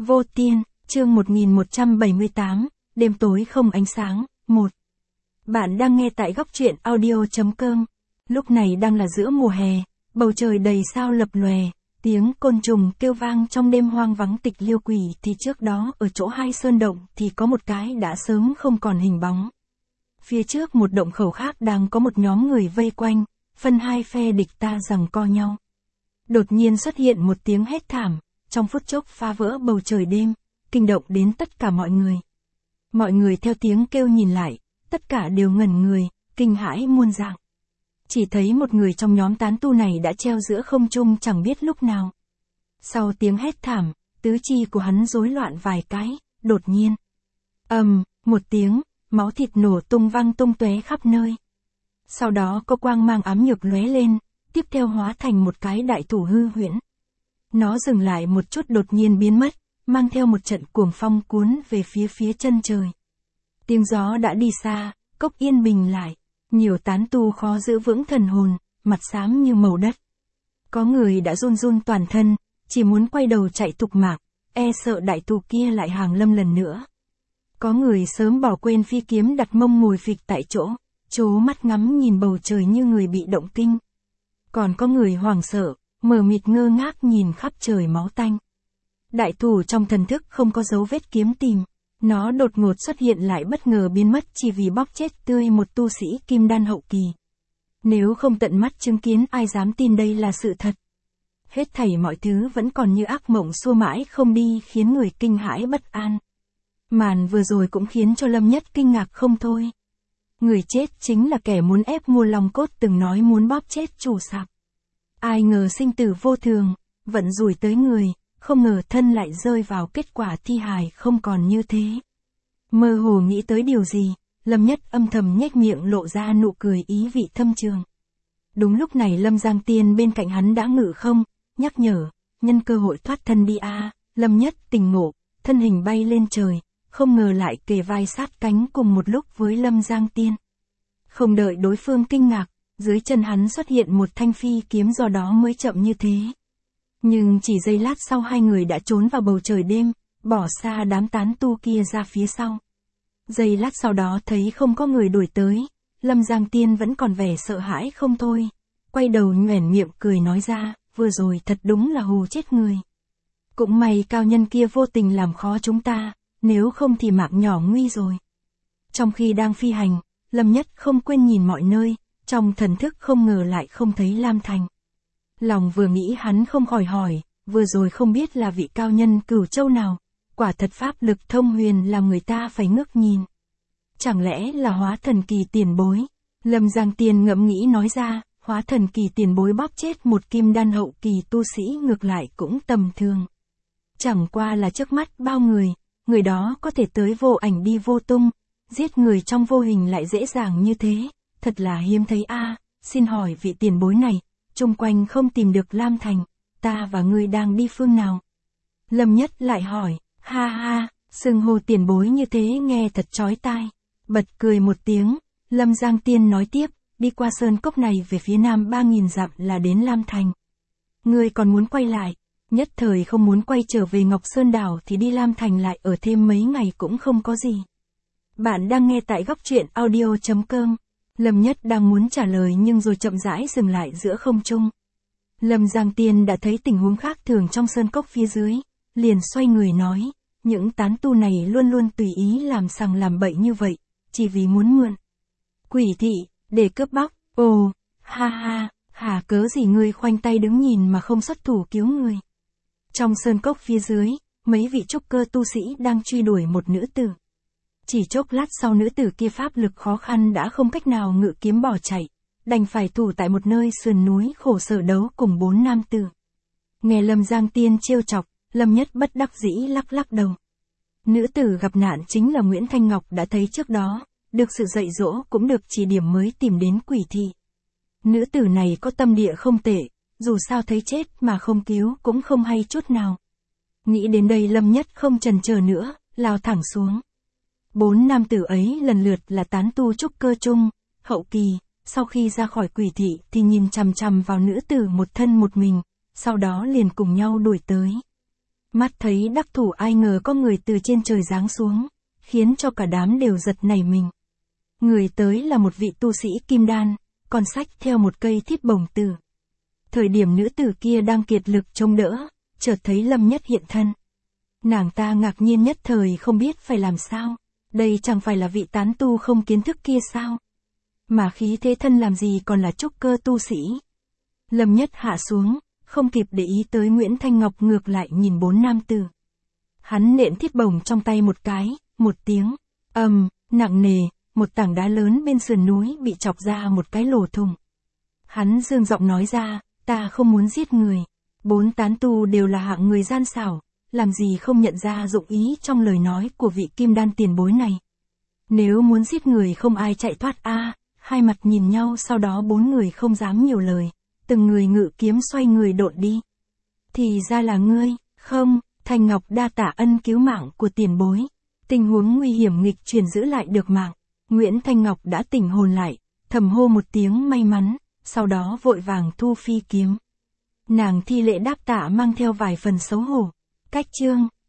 Vô Tiên, chương 1178, đêm tối không ánh sáng, 1. Bạn đang nghe tại góc truyện audio.com. Lúc này đang là giữa mùa hè, bầu trời đầy sao lập lòe, tiếng côn trùng kêu vang trong đêm hoang vắng tịch liêu quỷ thì trước đó ở chỗ hai sơn động thì có một cái đã sớm không còn hình bóng. Phía trước một động khẩu khác đang có một nhóm người vây quanh, phân hai phe địch ta giằng co nhau. Đột nhiên xuất hiện một tiếng hét thảm, trong phút chốc phá vỡ bầu trời đêm, kinh động đến tất cả mọi người. Mọi người theo tiếng kêu nhìn lại, tất cả đều ngẩn người, kinh hãi muôn dạng. Chỉ thấy một người trong nhóm tán tu này đã treo giữa không trung chẳng biết lúc nào. Sau tiếng hét thảm, tứ chi của hắn rối loạn vài cái, đột nhiên. Một tiếng, máu thịt nổ tung văng tung tóe khắp nơi. Sau đó có quang mang ám nhược lóe lên, tiếp theo hóa thành một cái đại thủ hư huyễn. Nó dừng lại một chút đột nhiên biến mất, mang theo một trận cuồng phong cuốn về phía chân trời. Tiếng gió đã đi xa, cốc yên bình lại, nhiều tán tu khó giữ vững thần hồn, mặt xám như màu đất. Có người đã run run toàn thân, chỉ muốn quay đầu chạy thục mạng, e sợ đại tu kia lại hàng lâm lần nữa. Có người sớm bỏ quên phi kiếm đặt mông ngồi phịch tại chỗ, trố mắt ngắm nhìn bầu trời như người bị động kinh. Còn có người hoảng sợ, mờ mịt ngơ ngác nhìn khắp trời máu tanh. Đại thủ trong thần thức không có dấu vết kiếm tìm, nó đột ngột xuất hiện lại bất ngờ biến mất chỉ vì bóp chết tươi một tu sĩ kim đan hậu kỳ. Nếu không tận mắt chứng kiến ai dám tin đây là sự thật. Hết thảy mọi thứ vẫn còn như ác mộng xua mãi không đi khiến người kinh hãi bất an. Màn vừa rồi cũng khiến cho Lâm Nhất kinh ngạc không thôi. Người chết chính là kẻ muốn ép mua lòng cốt từng nói muốn bóp chết chủ sạp. Ai ngờ sinh tử vô thường, vận rủi tới người, không ngờ thân lại rơi vào kết quả thi hài không còn như thế. Mơ hồ nghĩ tới điều gì, Lâm Nhất âm thầm nhếch miệng lộ ra nụ cười ý vị thâm trường. Đúng lúc này Lâm Giang Tiên bên cạnh hắn đã ngự không, nhắc nhở, nhân cơ hội thoát thân đi a. Lâm Nhất tỉnh ngộ, thân hình bay lên trời, không ngờ lại kề vai sát cánh cùng một lúc với Lâm Giang Tiên. Không đợi đối phương kinh ngạc, dưới chân hắn xuất hiện một thanh phi kiếm do đó mới chậm như thế. Nhưng chỉ giây lát sau hai người đã trốn vào bầu trời đêm, bỏ xa đám tán tu kia ra phía sau. Giây lát sau đó thấy không có người đuổi tới, Lâm Giang Tiên vẫn còn vẻ sợ hãi không thôi. Quay đầu nhoẻn miệng cười nói ra, vừa rồi thật đúng là hù chết người. Cũng may cao nhân kia vô tình làm khó chúng ta, nếu không thì mạng nhỏ nguy rồi. Trong khi đang phi hành, Lâm Nhất không quên nhìn mọi nơi, trong thần thức không ngờ lại không thấy Lam Thành. Lòng vừa nghĩ hắn không khỏi hỏi, vừa rồi không biết là vị cao nhân Cửu Châu nào, quả thật pháp lực thông huyền làm người ta phải ngước nhìn. Chẳng lẽ là Hóa Thần Kỳ tiền bối? Lâm Giang Tiên ngẫm nghĩ nói ra, Hóa Thần Kỳ tiền bối bóp chết một kim đan hậu kỳ tu sĩ ngược lại cũng tầm thường. Chẳng qua là trước mắt bao người đó có thể tới vô ảnh đi vô tung, giết người trong vô hình lại dễ dàng như thế, thật là hiếm thấy a. Xin hỏi vị tiền bối này, chung quanh không tìm được Lam Thành, ta và ngươi đang đi phương nào? Lâm Nhất lại hỏi, ha ha, xưng hô tiền bối như thế nghe thật chói tai. Bật cười một tiếng, Lâm Giang Tiên nói tiếp, đi qua sơn cốc này về phía nam 3.000 dặm là đến Lam Thành. Ngươi còn muốn quay lại, nhất thời không muốn quay trở về Ngọc Sơn Đảo thì đi Lam Thành lại ở thêm mấy ngày cũng không có gì. Bạn đang nghe tại góc truyện audio.com. Lâm Nhất đang muốn trả lời nhưng rồi chậm rãi dừng lại giữa không trung. Lâm Giang Tiên đã thấy tình huống khác thường trong sơn cốc phía dưới, liền xoay người nói, những tán tu này luôn luôn tùy ý làm sằng làm bậy như vậy, chỉ vì muốn mượn quỷ thị, để cướp bóc, ồ, ha ha, hả cớ gì ngươi khoanh tay đứng nhìn mà không xuất thủ cứu người. Trong sơn cốc phía dưới, mấy vị trúc cơ tu sĩ đang truy đuổi một nữ tử. Chỉ chốc lát sau nữ tử kia pháp lực khó khăn đã không cách nào ngự kiếm bỏ chạy, đành phải thủ tại một nơi sườn núi khổ sở đấu cùng 4 nam tử. Nghe Lâm Giang Tiên trêu chọc, Lâm Nhất bất đắc dĩ lắc lắc đầu. Nữ tử gặp nạn chính là Nguyễn Thanh Ngọc đã thấy trước đó, được sự dạy dỗ cũng được chỉ điểm mới tìm đến quỷ thị. Nữ tử này có tâm địa không tệ, dù sao thấy chết mà không cứu cũng không hay chút nào. Nghĩ đến đây Lâm Nhất không chần chờ nữa, lao thẳng xuống. 4 nam tử ấy lần lượt là tán tu trúc cơ trung, hậu kỳ, sau khi ra khỏi quỷ thị thì nhìn chằm chằm vào nữ tử một thân một mình, sau đó liền cùng nhau đuổi tới. Mắt thấy đắc thủ ai ngờ có người từ trên trời giáng xuống, khiến cho cả đám đều giật nảy mình. Người tới là một vị tu sĩ kim đan, còn xách theo một cây thiết bổng tử. Thời điểm nữ tử kia đang kiệt lực chống đỡ, chợt thấy Lâm Nhất hiện thân. Nàng ta ngạc nhiên nhất thời không biết phải làm sao, đây chẳng phải là vị tán tu không kiến thức kia sao? Mà khí thế thân làm gì còn là trúc cơ tu sĩ. Lâm Nhất hạ xuống, không kịp để ý tới Nguyễn Thanh Ngọc ngược lại nhìn bốn nam tử. Hắn nện thiết bổng trong tay một cái, một tiếng, nặng nề, một tảng đá lớn bên sườn núi bị chọc ra một cái lỗ thủng. Hắn dương giọng nói ra, ta không muốn giết người. Bốn tán tu đều là hạng người gian xảo, làm gì không nhận ra dụng ý trong lời nói của vị kim đan tiền bối này. Nếu muốn giết người không ai chạy thoát hai mặt nhìn nhau sau đó bốn người không dám nhiều lời, từng người ngự kiếm xoay người độn đi. Thì ra là ngươi, không, Thanh Ngọc đa tạ ân cứu mạng của tiền bối. Tình huống nguy hiểm nghịch chuyển giữ lại được mạng. Nguyễn Thanh Ngọc đã tỉnh hồn lại, thầm hô một tiếng may mắn, sau đó vội vàng thu phi kiếm. Nàng thi lễ đáp tạ mang theo vài phần xấu hổ. Cách chương